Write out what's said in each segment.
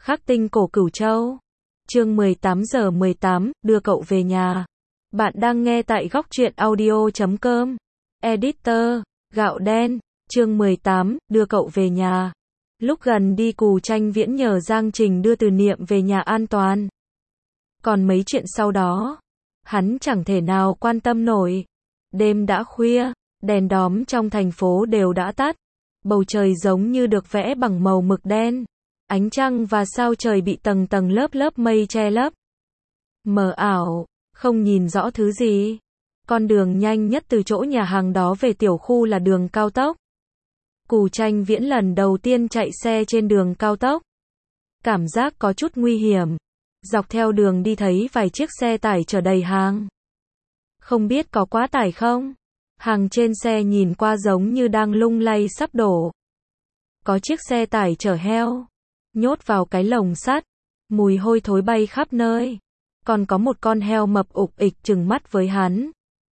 Khắc tinh cổ Cửu Châu. Chương 18:18, đưa cậu về nhà. Bạn đang nghe tại góc truyện audio.com. Editor, Gạo Đen. Chương 18, đưa cậu về nhà. Lúc gần đi Cù Tranh Viễn nhờ Giang Trình đưa Từ Niệm về nhà an toàn. Còn mấy chuyện sau đó, hắn chẳng thể nào quan tâm nổi. Đêm đã khuya, đèn đóm trong thành phố đều đã tắt. Bầu trời giống như được vẽ bằng màu mực đen. Ánh trăng và sao trời bị tầng tầng lớp lớp mây che lấp. Mờ ảo, không nhìn rõ thứ gì. Con đường nhanh nhất từ chỗ nhà hàng đó về tiểu khu là đường cao tốc. Cù Tranh Viễn lần đầu tiên chạy xe trên đường cao tốc. Cảm giác có chút nguy hiểm. Dọc theo đường đi thấy vài chiếc xe tải chở đầy hàng. Không biết có quá tải không? Hàng trên xe nhìn qua giống như đang lung lay sắp đổ. Có chiếc xe tải chở heo, nhốt vào cái lồng sắt, mùi hôi thối bay khắp nơi. Còn có một con heo mập ục ịch trừng mắt với hắn.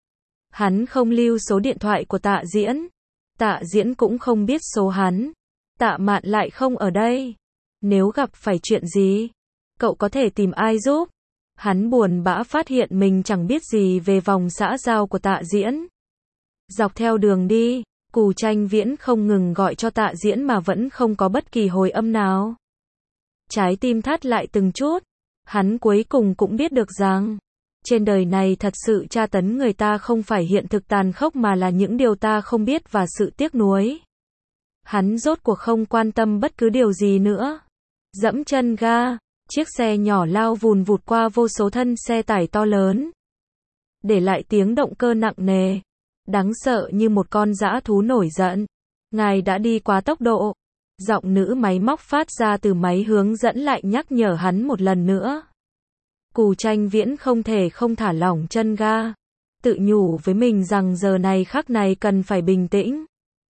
Hắn không lưu số điện thoại của Tạ Diễn. Tạ Diễn cũng không biết số hắn. Tạ Mạn lại không ở đây. Nếu gặp phải chuyện gì, cậu có thể tìm ai giúp? Hắn buồn bã phát hiện mình chẳng biết gì về vòng xã giao của Tạ Diễn. Dọc theo đường đi, Cù Tranh Viễn không ngừng gọi cho Tạ Diễn mà vẫn không có bất kỳ hồi âm nào. Trái tim thắt lại từng chút. Hắn cuối cùng cũng biết được rằng, trên đời này thật sự tra tấn người ta không phải hiện thực tàn khốc mà là những điều ta không biết và sự tiếc nuối. Hắn rốt cuộc không quan tâm bất cứ điều gì nữa. Dẫm chân ga, chiếc xe nhỏ lao vùn vụt qua vô số thân xe tải to lớn. Để lại tiếng động cơ nặng nề, đáng sợ như một con dã thú nổi giận. Ngài đã đi quá tốc độ. Giọng nữ máy móc phát ra từ máy hướng dẫn lại nhắc nhở hắn một lần nữa. Cù Tranh Viễn không thể không thả lỏng chân ga. Tự nhủ với mình rằng giờ này khắc này cần phải bình tĩnh.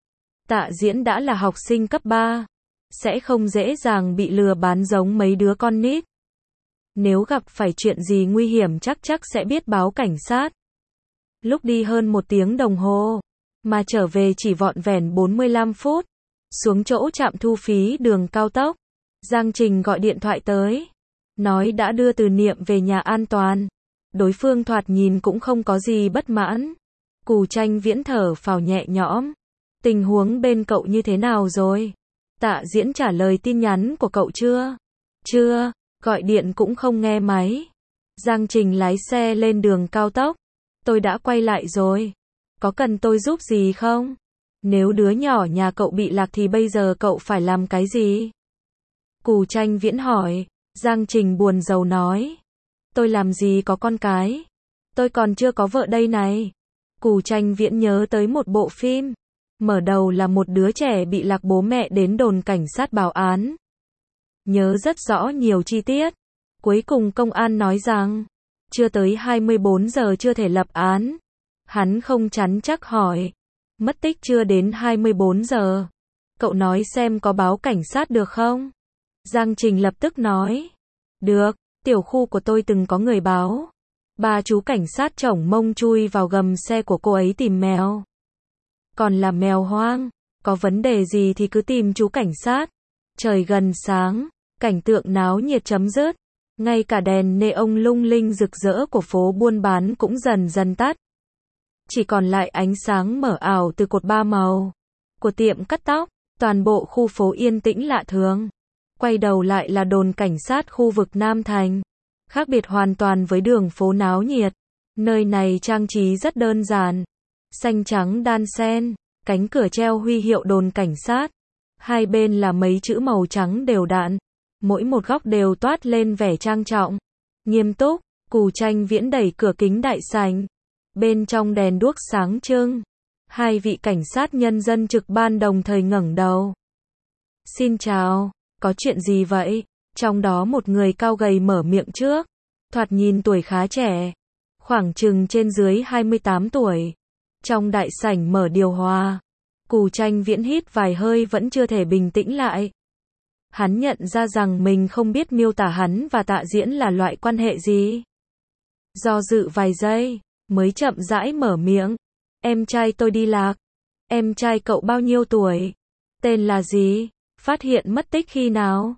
Tạ Diễn đã là học sinh cấp 3. Sẽ không dễ dàng bị lừa bán giống mấy đứa con nít. Nếu gặp phải chuyện gì nguy hiểm chắc sẽ biết báo cảnh sát. Lúc đi hơn 1 tiếng đồng hồ, mà trở về chỉ vỏn vẹn 45 phút. Xuống chỗ trạm thu phí đường cao tốc, Giang Trình gọi điện thoại tới, nói đã đưa Từ Niệm về nhà an toàn. Đối phương thoạt nhìn cũng không có gì bất mãn. Cù Tranh Viễn thở phào nhẹ nhõm. Tình huống bên cậu như thế nào rồi? Tạ Diễn trả lời tin nhắn của cậu chưa? Chưa, gọi điện cũng không nghe máy. Giang Trình lái xe lên đường cao tốc. Tôi đã quay lại rồi. Có cần tôi giúp gì không? Nếu đứa nhỏ nhà cậu bị lạc thì bây giờ cậu phải làm cái gì? Cù Tranh Viễn hỏi. Giang Trình buồn rầu nói. Tôi làm gì có con cái? Tôi còn chưa có vợ đây này. Cù Tranh Viễn nhớ tới một bộ phim. Mở đầu là một đứa trẻ bị lạc bố mẹ đến đồn cảnh sát báo án. Nhớ rất rõ nhiều chi tiết. Cuối cùng công an nói rằng, chưa tới 24 giờ chưa thể lập án. Hắn không chắn chắc hỏi. Mất tích chưa đến 24 giờ. Cậu nói xem có báo cảnh sát được không? Giang Trình lập tức nói. Được, tiểu khu của tôi từng có người báo. 3 chú cảnh sát chổng mông chui vào gầm xe của cô ấy tìm mèo. Còn là mèo hoang. Có vấn đề gì thì cứ tìm chú cảnh sát. Trời gần sáng, cảnh tượng náo nhiệt chấm dứt. Ngay cả đèn neon lung linh rực rỡ của phố buôn bán cũng dần dần tắt. Chỉ còn lại ánh sáng mờ ảo từ cột 3 màu của tiệm cắt tóc. Toàn bộ khu phố yên tĩnh lạ thường. Quay đầu lại là đồn cảnh sát khu vực Nam Thành. Khác biệt hoàn toàn với đường phố náo nhiệt. Nơi này trang trí rất đơn giản. Xanh trắng đan xen, cánh cửa treo huy hiệu đồn cảnh sát. Hai bên là mấy chữ màu trắng đều đặn. Mỗi một góc đều toát lên vẻ trang trọng, nghiêm túc. Cù Tranh Viễn đẩy cửa kính đại sảnh. Bên trong đèn đuốc sáng trưng. 2 vị cảnh sát nhân dân trực ban đồng thời ngẩng đầu. Xin chào, có chuyện gì vậy? Trong đó một người cao gầy mở miệng trước. Thoạt nhìn tuổi khá trẻ. Khoảng chừng trên dưới 28 tuổi. Trong đại sảnh mở điều hòa. Cù Tranh Viễn hít vài hơi vẫn chưa thể bình tĩnh lại. Hắn nhận ra rằng mình không biết miêu tả hắn và Tạ Diễn là loại quan hệ gì. Do dự vài giây, mới chậm rãi mở miệng. Em trai tôi đi lạc. Em trai cậu bao nhiêu tuổi? Tên là gì? Phát hiện mất tích khi nào?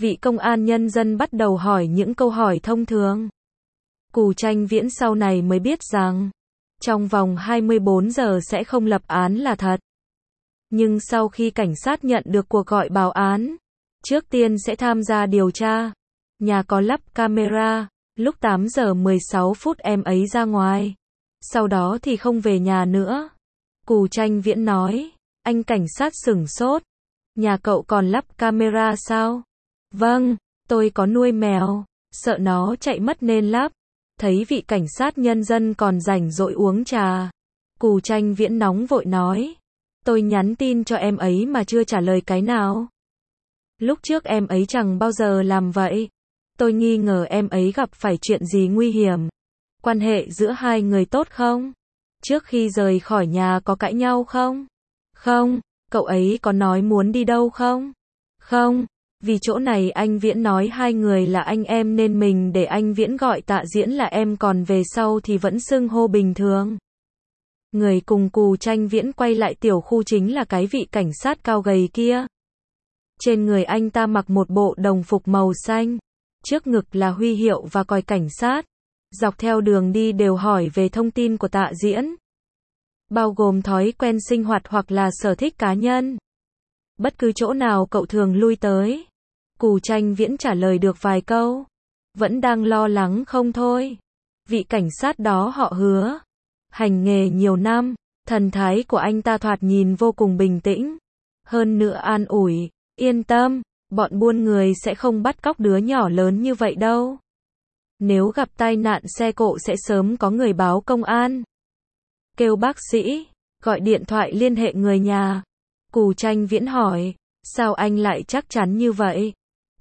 Vị công an nhân dân bắt đầu hỏi những câu hỏi thông thường. Cù Tranh Viễn sau này mới biết rằng, trong vòng 24 giờ sẽ không lập án là thật. Nhưng sau khi cảnh sát nhận được cuộc gọi báo án, trước tiên sẽ tham gia điều tra. Nhà có lắp camera, lúc 8 giờ 16 phút em ấy ra ngoài. Sau đó thì không về nhà nữa. Cù Tranh Viễn nói, anh cảnh sát sửng sốt. Nhà cậu còn lắp camera sao? Vâng, tôi có nuôi mèo, sợ nó chạy mất nên lắp. Thấy vị cảnh sát nhân dân còn rảnh rỗi uống trà. Cù Tranh Viễn nóng vội nói, tôi nhắn tin cho em ấy mà chưa trả lời cái nào. Lúc trước em ấy chẳng bao giờ làm vậy. Tôi nghi ngờ em ấy gặp phải chuyện gì nguy hiểm. Quan hệ giữa hai người tốt không? Trước khi rời khỏi nhà có cãi nhau không? Không. Cậu ấy có nói muốn đi đâu không? Không. Vì chỗ này anh Viễn nói hai người là anh em nên mình để anh Viễn gọi Tạ Diễn là em, còn về sau thì vẫn xưng hô bình thường. Người cùng Cù Tranh Viễn quay lại tiểu khu chính là cái vị cảnh sát cao gầy kia. Trên người anh ta mặc một bộ đồng phục màu xanh. Trước ngực là huy hiệu và còi cảnh sát. Dọc theo đường đi đều hỏi về thông tin của Tạ Diễn, bao gồm thói quen sinh hoạt hoặc là sở thích cá nhân. Bất cứ chỗ nào cậu thường lui tới. Cù Tranh Viễn trả lời được vài câu. Vẫn đang lo lắng không thôi. Vị cảnh sát đó họ Hứa. Hành nghề nhiều năm. Thần thái của anh ta thoạt nhìn vô cùng bình tĩnh. Hơn nữa an ủi, yên tâm, bọn buôn người sẽ không bắt cóc đứa nhỏ lớn như vậy đâu. Nếu gặp tai nạn xe cộ sẽ sớm có người báo công an. Kêu bác sĩ, gọi điện thoại liên hệ người nhà. Cù Tranh Viễn hỏi, sao anh lại chắc chắn như vậy?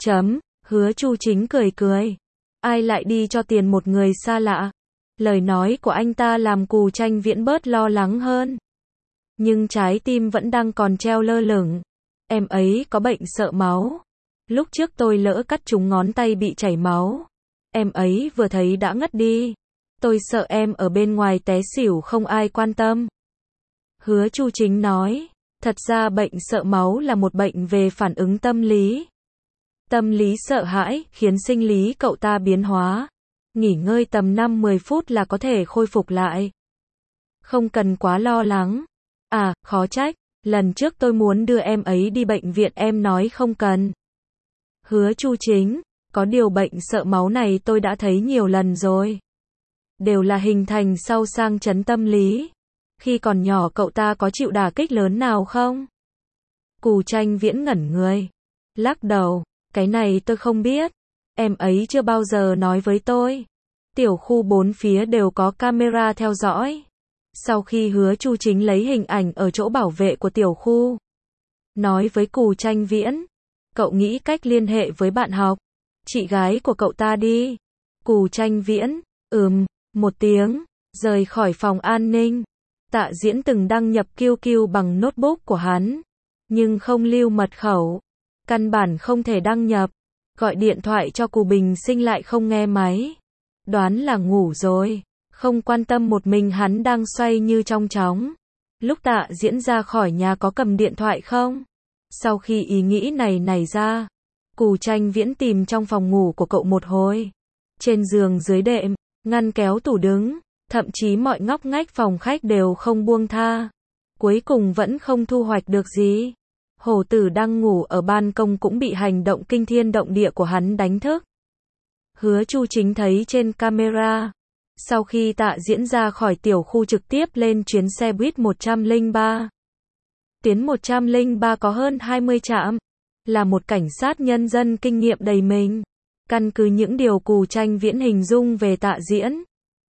Hứa Chu Chính cười cười. Ai lại đi cho tiền một người xa lạ? Lời nói của anh ta làm Cù Tranh Viễn bớt lo lắng hơn. Nhưng trái tim vẫn đang còn treo lơ lửng. Em ấy có bệnh sợ máu. Lúc trước tôi lỡ cắt trúng ngón tay bị chảy máu. Em ấy vừa thấy đã ngất đi. Tôi sợ em ở bên ngoài té xỉu không ai quan tâm. Hứa Chu Chính nói, thật ra bệnh sợ máu là một bệnh về phản ứng tâm lý. Tâm lý sợ hãi khiến sinh lý cậu ta biến hóa. Nghỉ ngơi tầm 5-10 phút là có thể khôi phục lại. Không cần quá lo lắng. À, khó trách, lần trước tôi muốn đưa em ấy đi bệnh viện em nói không cần. Hứa Chu Chính, có điều bệnh sợ máu này tôi đã thấy nhiều lần rồi. Đều là hình thành sau sang chấn tâm lý. Khi còn nhỏ cậu ta có chịu đả kích lớn nào không? Cù Tranh Viễn ngẩn người. Lắc đầu, cái này tôi không biết. Em ấy chưa bao giờ nói với tôi. Tiểu khu bốn phía đều có camera theo dõi. Sau khi Hứa Chu Chính lấy hình ảnh ở chỗ bảo vệ của tiểu khu, nói với Cù Tranh Viễn, cậu nghĩ cách liên hệ với bạn học, chị gái của cậu ta đi. Cù Tranh Viễn, một tiếng, rời khỏi phòng an ninh. Tạ Diễn từng đăng nhập QQ bằng notebook của hắn, nhưng không lưu mật khẩu, căn bản không thể đăng nhập. Gọi điện thoại cho Cù Bình Sinh lại không nghe máy. Đoán là ngủ rồi, không quan tâm một mình hắn đang xoay như trong chóng. Lúc Tạ Diễn ra khỏi nhà có cầm điện thoại không? Sau khi ý nghĩ này nảy ra, Cù Tranh Viễn tìm trong phòng ngủ của cậu một hồi. Trên giường, dưới đệm, ngăn kéo, tủ đứng, thậm chí mọi ngóc ngách phòng khách đều không buông tha. Cuối cùng vẫn không thu hoạch được gì. Hổ Tử đang ngủ ở ban công cũng bị hành động kinh thiên động địa của hắn đánh thức. Hứa Chu Chính thấy trên camera, sau khi Tạ Diễn ra khỏi tiểu khu trực tiếp lên chuyến xe buýt 103. Tuyến 103 có hơn 20 trạm, là một cảnh sát nhân dân kinh nghiệm đầy mình. Căn cứ những điều Cù Tranh Viễn hình dung về Tạ Diễn,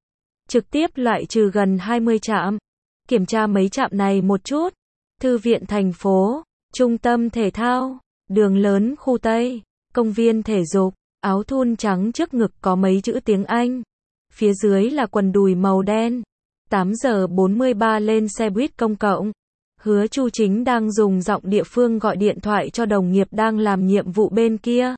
trực tiếp loại trừ gần 20 trạm. Kiểm tra mấy trạm này một chút. Thư viện thành phố, trung tâm thể thao, đường lớn khu Tây, công viên thể dục, áo thun trắng trước ngực có mấy chữ tiếng Anh. Phía dưới là quần đùi màu đen. 8 giờ 43 lên xe buýt công cộng. Hứa Chu Chính đang dùng giọng địa phương gọi điện thoại cho đồng nghiệp đang làm nhiệm vụ bên kia.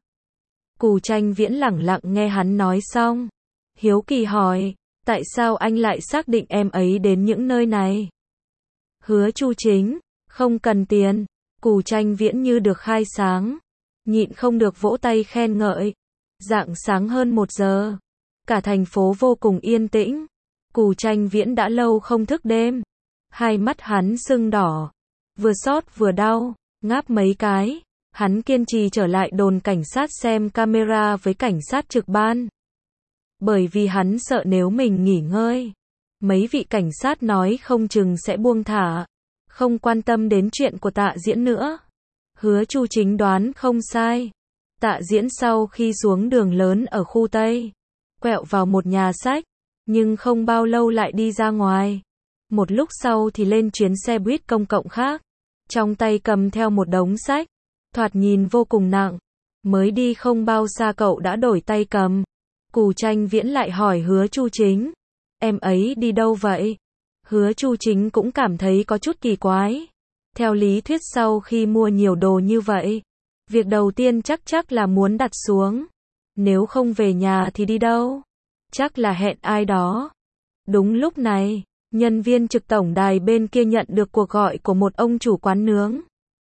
Cù Tranh Viễn lẳng lặng nghe hắn nói xong. Hiếu kỳ hỏi, tại sao anh lại xác định em ấy đến những nơi này? Hứa Chu Chính, không cần tiền. Cù Tranh Viễn như được khai sáng. nhịn không được vỗ tay khen ngợi. Rạng sáng hơn 1 giờ, cả thành phố vô cùng yên tĩnh. Cù Tranh Viễn đã lâu không thức đêm. Hai mắt hắn sưng đỏ, vừa xót vừa đau, ngáp mấy cái. Hắn kiên trì trở lại đồn cảnh sát xem camera với cảnh sát trực ban. Bởi vì hắn sợ nếu mình nghỉ ngơi, mấy vị cảnh sát nói không chừng sẽ buông thả, không quan tâm đến chuyện của Tạ Diễn nữa. Hứa Chu Chính đoán không sai. Tạ Diễn sau khi xuống đường lớn ở khu Tây, quẹo vào một nhà sách, nhưng không bao lâu lại đi ra ngoài. Một lúc sau thì lên chuyến xe buýt công cộng khác, trong tay cầm theo một đống sách, thoạt nhìn vô cùng nặng. Mới đi không bao xa cậu đã đổi tay cầm. Cù Tranh Viễn lại hỏi Hứa Chu Chính, em ấy đi đâu vậy? Hứa Chu Chính cũng cảm thấy có chút kỳ quái. Theo lý thuyết sau khi mua nhiều đồ như vậy, việc đầu tiên chắc là muốn đặt xuống. Nếu không về nhà thì đi đâu? Chắc là hẹn ai đó. Đúng lúc này, nhân viên trực tổng đài bên kia nhận được cuộc gọi của một ông chủ quán nướng.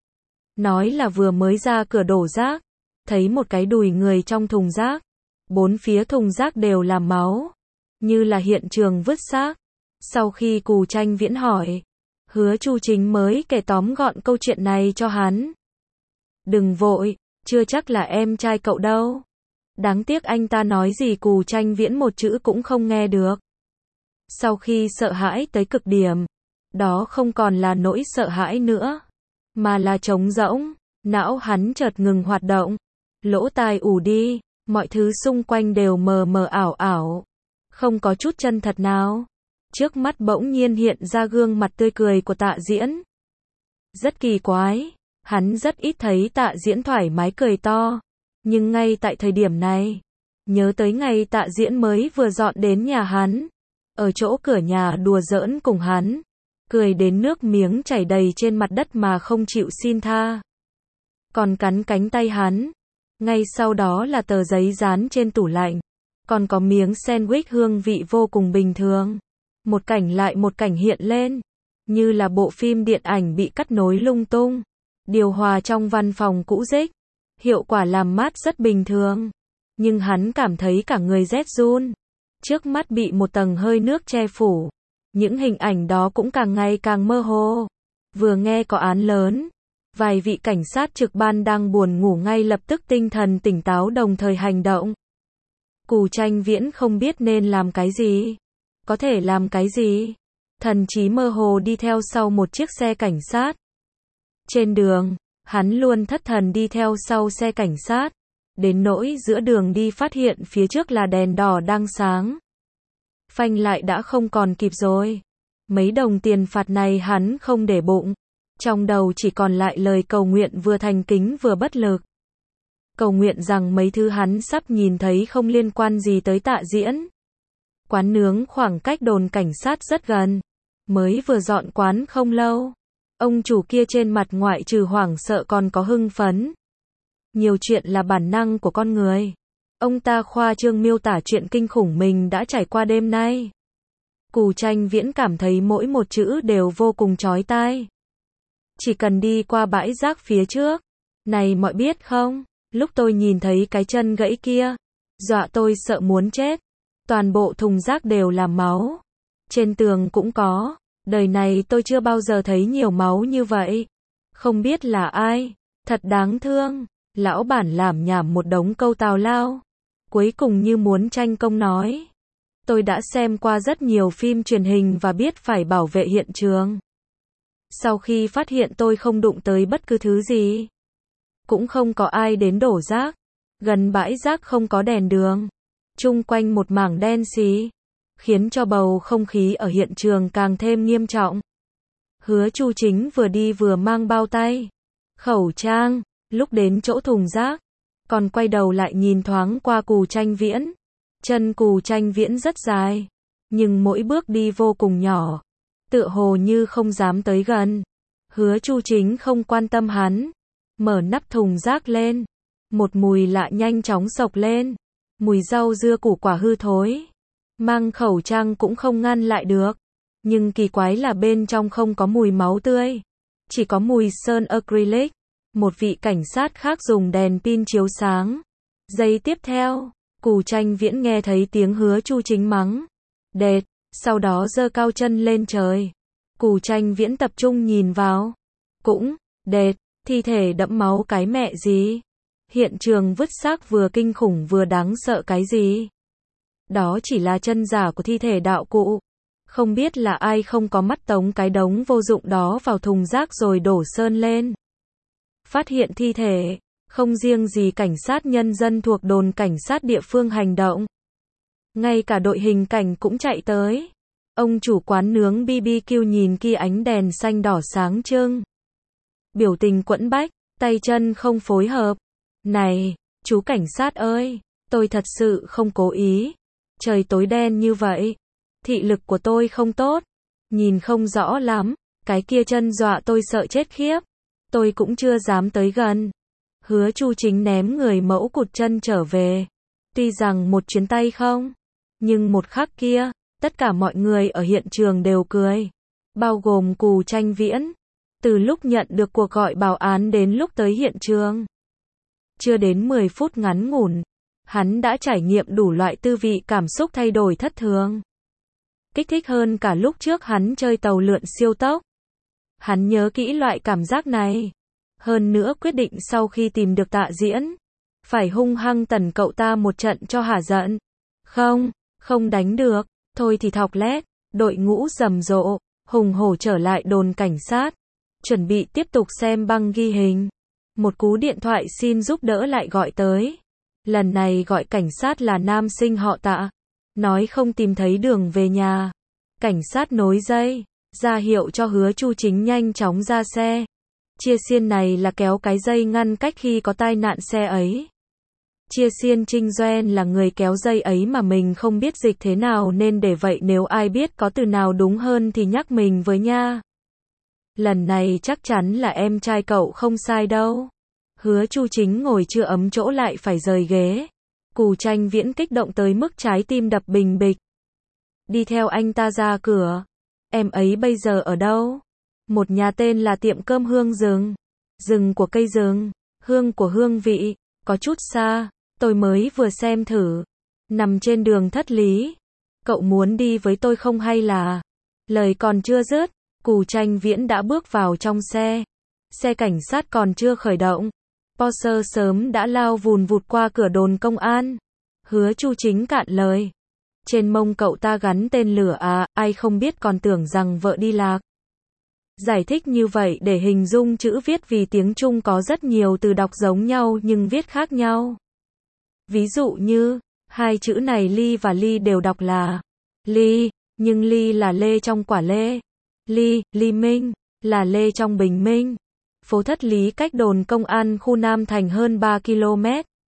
Nói là vừa mới ra cửa đổ rác, thấy một cái đùi người trong thùng rác. 4 phía thùng rác đều là máu, như là hiện trường vứt xác. Sau khi Cù Tranh Viễn hỏi, Hứa Chu Chính mới kể tóm gọn câu chuyện này cho hắn. Đừng vội, chưa chắc là em trai cậu đâu. Đáng tiếc anh ta nói gì Cù Tranh Viễn một chữ cũng không nghe được. Sau khi sợ hãi tới cực điểm, đó không còn là nỗi sợ hãi nữa, mà là trống rỗng. Não hắn chợt ngừng hoạt động, lỗ tai ù đi, mọi thứ xung quanh đều mờ mờ ảo ảo, không có chút chân thật nào. Trước mắt bỗng nhiên hiện ra gương mặt tươi cười của Tạ Diễn. Rất kỳ quái, hắn rất ít thấy Tạ Diễn thoải mái cười to. Nhưng ngay tại thời điểm này, nhớ tới ngày Tạ Diễn mới vừa dọn đến nhà hắn, ở chỗ cửa nhà đùa giỡn cùng hắn, cười đến nước miếng chảy đầy trên mặt đất mà không chịu xin tha. Còn cắn cánh tay hắn. Ngay sau đó là tờ giấy dán trên tủ lạnh, còn có miếng sandwich hương vị vô cùng bình thường. Một cảnh lại một cảnh hiện lên, như là bộ phim điện ảnh bị cắt nối lung tung. Điều hòa trong văn phòng cũ rích, hiệu quả làm mát rất bình thường, nhưng hắn cảm thấy cả người rét run. Trước mắt bị một tầng hơi nước che phủ, những hình ảnh đó cũng càng ngày càng mơ hồ. Vừa nghe có án lớn, vài vị cảnh sát trực ban đang buồn ngủ ngay lập tức tinh thần tỉnh táo đồng thời hành động. Cù Tranh Viễn không biết nên làm cái gì, có thể làm cái gì. Thần trí mơ hồ đi theo sau một chiếc xe cảnh sát. Trên đường, hắn luôn thất thần đi theo sau xe cảnh sát, đến nỗi giữa đường đi phát hiện phía trước là đèn đỏ đang sáng. Phanh lại đã không còn kịp rồi. Mấy đồng tiền phạt này hắn không để bụng. Trong đầu chỉ còn lại lời cầu nguyện vừa thành kính vừa bất lực. Cầu nguyện rằng mấy thứ hắn sắp nhìn thấy không liên quan gì tới Tạ Diễn. Quán nướng khoảng cách đồn cảnh sát rất gần. Mới vừa dọn quán không lâu. Ông chủ kia trên mặt ngoại trừ hoảng sợ còn có hưng phấn. Nhiều chuyện là bản năng của con người. Ông ta khoa trương miêu tả chuyện kinh khủng mình đã trải qua đêm nay. Cù Tranh Viễn cảm thấy mỗi một chữ đều vô cùng chói tai. Chỉ cần đi qua bãi rác phía trước. Này mọi biết không, lúc tôi nhìn thấy cái chân gãy kia, dọa tôi sợ muốn chết. Toàn bộ thùng rác đều là máu. Trên tường cũng có. Đời này tôi chưa bao giờ thấy nhiều máu như vậy. Không biết là ai. Thật đáng thương. Lão bản làm nhảm một đống câu tào lao. Cuối cùng như muốn tranh công nói. Tôi đã xem qua rất nhiều phim truyền hình và biết phải bảo vệ hiện trường. Sau khi phát hiện tôi không đụng tới bất cứ thứ gì, cũng không có ai đến đổ rác. Gần bãi rác không có đèn đường. Chung quanh một mảng đen xì, khiến cho bầu không khí ở hiện trường càng thêm nghiêm trọng. Hứa Chu Chính vừa đi vừa mang bao tay, khẩu trang, lúc đến chỗ thùng rác, còn quay đầu lại nhìn thoáng qua Cù Tranh Viễn. Chân Cù Tranh Viễn rất dài, nhưng mỗi bước đi vô cùng nhỏ, tựa hồ như không dám tới gần. Hứa Chu Chính không quan tâm hắn, mở nắp thùng rác lên, một mùi lạ nhanh chóng xộc lên, mùi rau dưa củ quả hư thối. Mang khẩu trang cũng không ngăn lại được, nhưng kỳ quái là bên trong không có mùi máu tươi, chỉ có mùi sơn acrylic. Một vị cảnh sát khác dùng đèn pin chiếu sáng. Giây tiếp theo, Cù Tranh Viễn nghe thấy tiếng Hứa Chu Chính mắng. Đệt, sau đó giơ cao chân lên trời. Cù Tranh Viễn tập trung nhìn vào. Cũng, đệt, thi thể đẫm máu cái mẹ gì? Hiện trường vứt xác vừa kinh khủng vừa đáng sợ cái gì? Đó chỉ là chân giả của thi thể đạo cụ. Không biết là ai không có mắt tống cái đống vô dụng đó vào thùng rác rồi đổ sơn lên. Phát hiện thi thể, không riêng gì cảnh sát nhân dân thuộc đồn cảnh sát địa phương hành động. Ngay cả đội hình cảnh cũng chạy tới. Ông chủ quán nướng BBQ nhìn kia ánh đèn xanh đỏ sáng trưng. Biểu tình quẫn bách, tay chân không phối hợp. Này, chú cảnh sát ơi, tôi thật sự không cố ý. Trời tối đen như vậy. Thị lực của tôi không tốt. Nhìn không rõ lắm. Cái kia chân dọa tôi sợ chết khiếp. Tôi cũng chưa dám tới gần. Hứa Chu Chính ném người mẫu cụt chân trở về. Tuy rằng một chuyến tay không. Nhưng một khắc kia, tất cả mọi người ở hiện trường đều cười. Bao gồm Cù Tranh Viễn. Từ lúc nhận được cuộc gọi báo án đến lúc tới hiện trường. Chưa đến 10 phút ngắn ngủn. Hắn đã trải nghiệm đủ loại tư vị cảm xúc thay đổi thất thường. Kích thích hơn cả lúc trước hắn chơi tàu lượn siêu tốc. Hắn nhớ kỹ loại cảm giác này. Hơn nữa quyết định sau khi tìm được Tạ Diễn. Phải hung hăng tẩn cậu ta một trận cho hả giận. Không đánh được. Thôi thì thọc lét. Đội ngũ rầm rộ. Hùng hổ trở lại đồn cảnh sát. Chuẩn bị tiếp tục xem băng ghi hình. Một cú điện thoại xin giúp đỡ lại gọi tới. Lần này gọi cảnh sát là nam sinh họ Tạ. Nói không tìm thấy đường về nhà. Cảnh sát nối dây. Ra hiệu cho Hứa Chu Chính nhanh chóng ra xe. Chia xiên này là kéo cái dây ngăn cách khi có tai nạn xe ấy. Chia xiên Trinh Doen là người kéo dây ấy mà mình không biết dịch thế nào nên để vậy nếu ai biết có từ nào đúng hơn thì nhắc mình với nha. Lần này chắc chắn là em trai cậu không sai đâu. Hứa Chu Chính ngồi chưa ấm chỗ lại phải rời ghế. Cù Tranh Viễn kích động tới mức trái tim đập bình bịch. Đi theo anh ta ra cửa. Em ấy bây giờ ở đâu? Một nhà tên là tiệm cơm hương rừng. Rừng của cây rừng, hương của hương vị, có chút xa, tôi mới vừa xem thử. Nằm trên đường Thất Lý. Cậu muốn đi với tôi không hay là? Lời còn chưa dứt, Cù Tranh Viễn đã bước vào trong xe. Xe cảnh sát còn chưa khởi động. Porsche sớm đã lao vùn vụt qua cửa đồn công an. Hứa Chu Chính cạn lời. Trên mông cậu ta gắn tên lửa à, ai không biết còn tưởng rằng vợ đi lạc. Giải thích như vậy để hình dung chữ viết vì tiếng Trung có rất nhiều từ đọc giống nhau nhưng viết khác nhau. Ví dụ như, hai chữ này ly và ly đều đọc là ly, nhưng ly là lê trong quả lê. Ly Minh, là lê trong bình minh. Phố Thất Lý cách đồn công an khu Nam Thành hơn 3 km.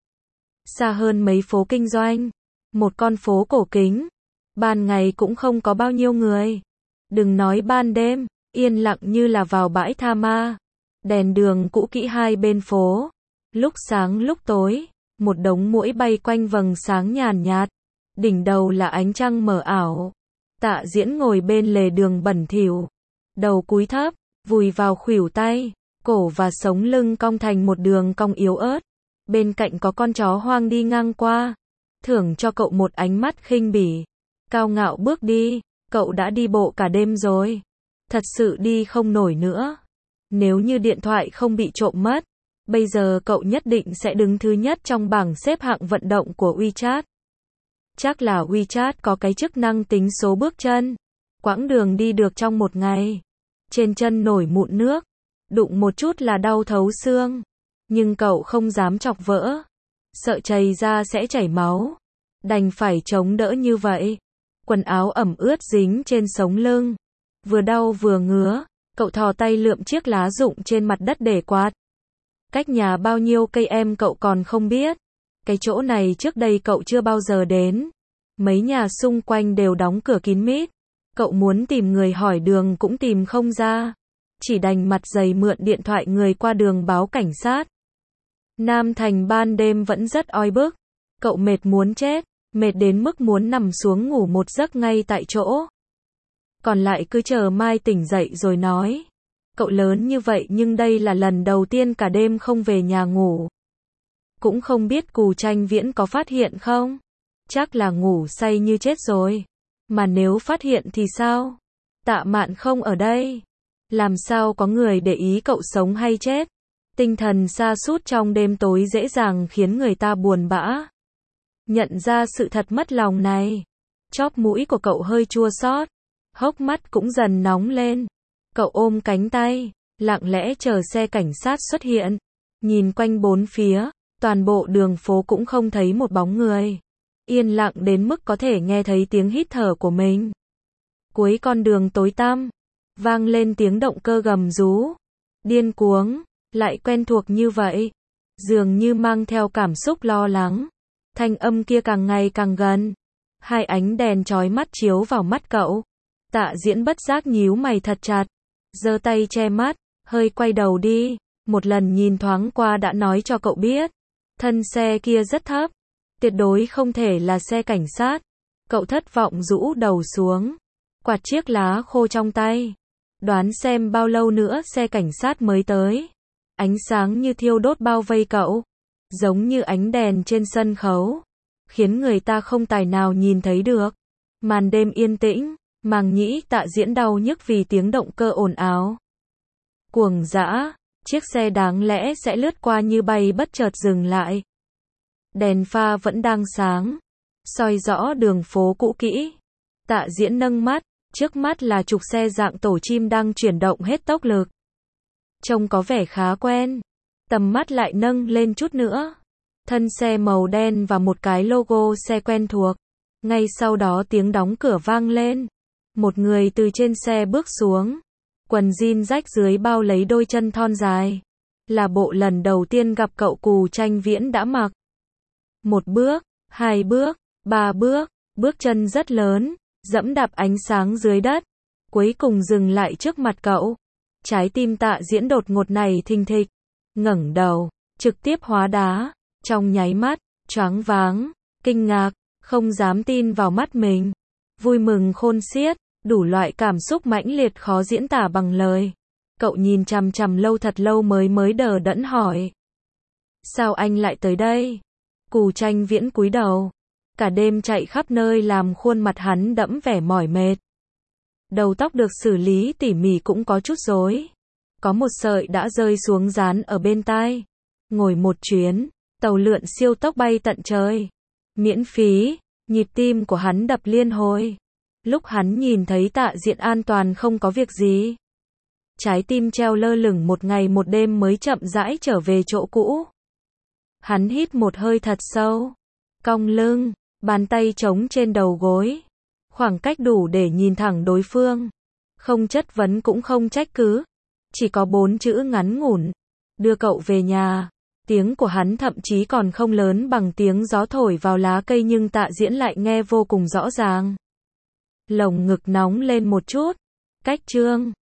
Xa hơn mấy phố kinh doanh. Một con phố cổ kính. Ban ngày cũng không có bao nhiêu người. Đừng nói ban đêm, yên lặng như là vào bãi tha ma. Đèn đường cũ kỹ hai bên phố. Lúc sáng lúc tối, một đống muỗi bay quanh vầng sáng nhàn nhạt. Đỉnh đầu là ánh trăng mờ ảo. Tạ Diễn ngồi bên lề đường bẩn thỉu. Đầu cúi thấp, vùi vào khuỷu tay. Cổ và sống lưng cong thành một đường cong yếu ớt. Bên cạnh có con chó hoang đi ngang qua. Thưởng cho cậu một ánh mắt khinh bỉ. Cao ngạo bước đi. Cậu đã đi bộ cả đêm rồi. Thật sự đi không nổi nữa. Nếu như điện thoại không bị trộm mất, bây giờ cậu nhất định sẽ đứng thứ nhất trong bảng xếp hạng vận động của WeChat. Chắc là WeChat có cái chức năng tính số bước chân. Quãng đường đi được trong một ngày. Trên chân nổi mụn nước. Đụng một chút là đau thấu xương. Nhưng cậu không dám chọc vỡ. Sợ chảy ra sẽ chảy máu. Đành phải chống đỡ như vậy. Quần áo ẩm ướt dính trên sống lưng. Vừa đau vừa ngứa. Cậu thò tay lượm chiếc lá rụng trên mặt đất để quạt. Cách nhà bao nhiêu cây em cậu còn không biết. Cái chỗ này trước đây cậu chưa bao giờ đến. Mấy nhà xung quanh đều đóng cửa kín mít. Cậu muốn tìm người hỏi đường cũng tìm không ra. Chỉ đành mặt dày mượn điện thoại người qua đường báo cảnh sát. Nam Thành ban đêm vẫn rất oi bức. Cậu mệt muốn chết. Mệt đến mức muốn nằm xuống ngủ một giấc ngay tại chỗ. Còn lại cứ chờ mai tỉnh dậy rồi nói. Cậu lớn như vậy nhưng đây là lần đầu tiên cả đêm không về nhà ngủ. Cũng không biết Cù Tranh Viễn có phát hiện không? Chắc là ngủ say như chết rồi. Mà nếu phát hiện thì sao? Tạ Mạn không ở đây. Làm sao có người để ý cậu sống hay chết? Tinh thần sa sút trong đêm tối dễ dàng khiến người ta buồn bã. Nhận ra sự thật mất lòng này. Chóp mũi của cậu hơi chua xót. Hốc mắt cũng dần nóng lên. Cậu ôm cánh tay, lặng lẽ chờ xe cảnh sát xuất hiện. Nhìn quanh bốn phía, toàn bộ đường phố cũng không thấy một bóng người. Yên lặng đến mức có thể nghe thấy tiếng hít thở của mình. Cuối con đường tối tăm, vang lên tiếng động cơ gầm rú. Điên cuồng, lại quen thuộc như vậy. Dường như mang theo cảm xúc lo lắng. Thanh âm kia càng ngày càng gần. Hai ánh đèn chói mắt chiếu vào mắt cậu. Tạ Diễn bất giác nhíu mày thật chặt. Giơ tay che mắt, hơi quay đầu đi. Một lần nhìn thoáng qua đã nói cho cậu biết. Thân xe kia rất thấp. Tuyệt đối không thể là xe cảnh sát. Cậu thất vọng rũ đầu xuống. Quạt chiếc lá khô trong tay. Đoán xem bao lâu nữa xe cảnh sát mới tới. Ánh sáng như thiêu đốt bao vây cậu. Giống như ánh đèn trên sân khấu. Khiến người ta không tài nào nhìn thấy được. Màn đêm yên tĩnh. Màng nhĩ Tạ Diễn đau nhức vì tiếng động cơ ồn ào. Cuồng dã. Chiếc xe đáng lẽ sẽ lướt qua như bay bất chợt dừng lại. Đèn pha vẫn đang sáng. Soi rõ đường phố cũ kỹ. Tạ Diễn nâng mắt. Trước mắt là trục xe dạng tổ chim đang chuyển động hết tốc lực. Trông có vẻ khá quen. Tầm mắt lại nâng lên chút nữa. Thân xe màu đen và một cái logo xe quen thuộc. Ngay sau đó tiếng đóng cửa vang lên. Một người từ trên xe bước xuống. Quần jean rách dưới bao lấy đôi chân thon dài. Là bộ lần đầu tiên gặp cậu Cù Tranh Viễn đã mặc. Một bước, hai bước, ba bước, bước chân rất lớn, dẫm đạp ánh sáng dưới đất. Cuối cùng dừng lại trước mặt cậu. Trái tim Tạ Diễn đột ngột này thình thịch. Ngẩng đầu, trực tiếp hóa đá. Trong nháy mắt, choáng váng, kinh ngạc, không dám tin vào mắt mình. Vui mừng khôn xiết, đủ loại cảm xúc mãnh liệt khó diễn tả bằng lời. Cậu nhìn chằm chằm lâu thật lâu mới đờ đẫn hỏi. Sao anh lại tới đây? Cù Tranh Viễn cúi đầu. Cả đêm chạy khắp nơi làm khuôn mặt hắn đẫm vẻ mỏi mệt. Đầu tóc được xử lý tỉ mỉ cũng có chút rối. Có một sợi đã rơi xuống dán ở bên tai. Ngồi một chuyến, tàu lượn siêu tốc bay tận trời. Miễn phí, nhịp tim của hắn đập liên hồi. Lúc hắn nhìn thấy Tạ Diện an toàn không có việc gì. Trái tim treo lơ lửng một ngày một đêm mới chậm rãi trở về chỗ cũ. Hắn hít một hơi thật sâu. Cong lưng, bàn tay trống trên đầu gối. Khoảng cách đủ để nhìn thẳng đối phương. Không chất vấn cũng không trách cứ. Chỉ có 4 chữ ngắn ngủn. Đưa cậu về nhà. Tiếng của hắn thậm chí còn không lớn bằng tiếng gió thổi vào lá cây nhưng Tạ Diễn lại nghe vô cùng rõ ràng. Lồng ngực nóng lên một chút. Cách chương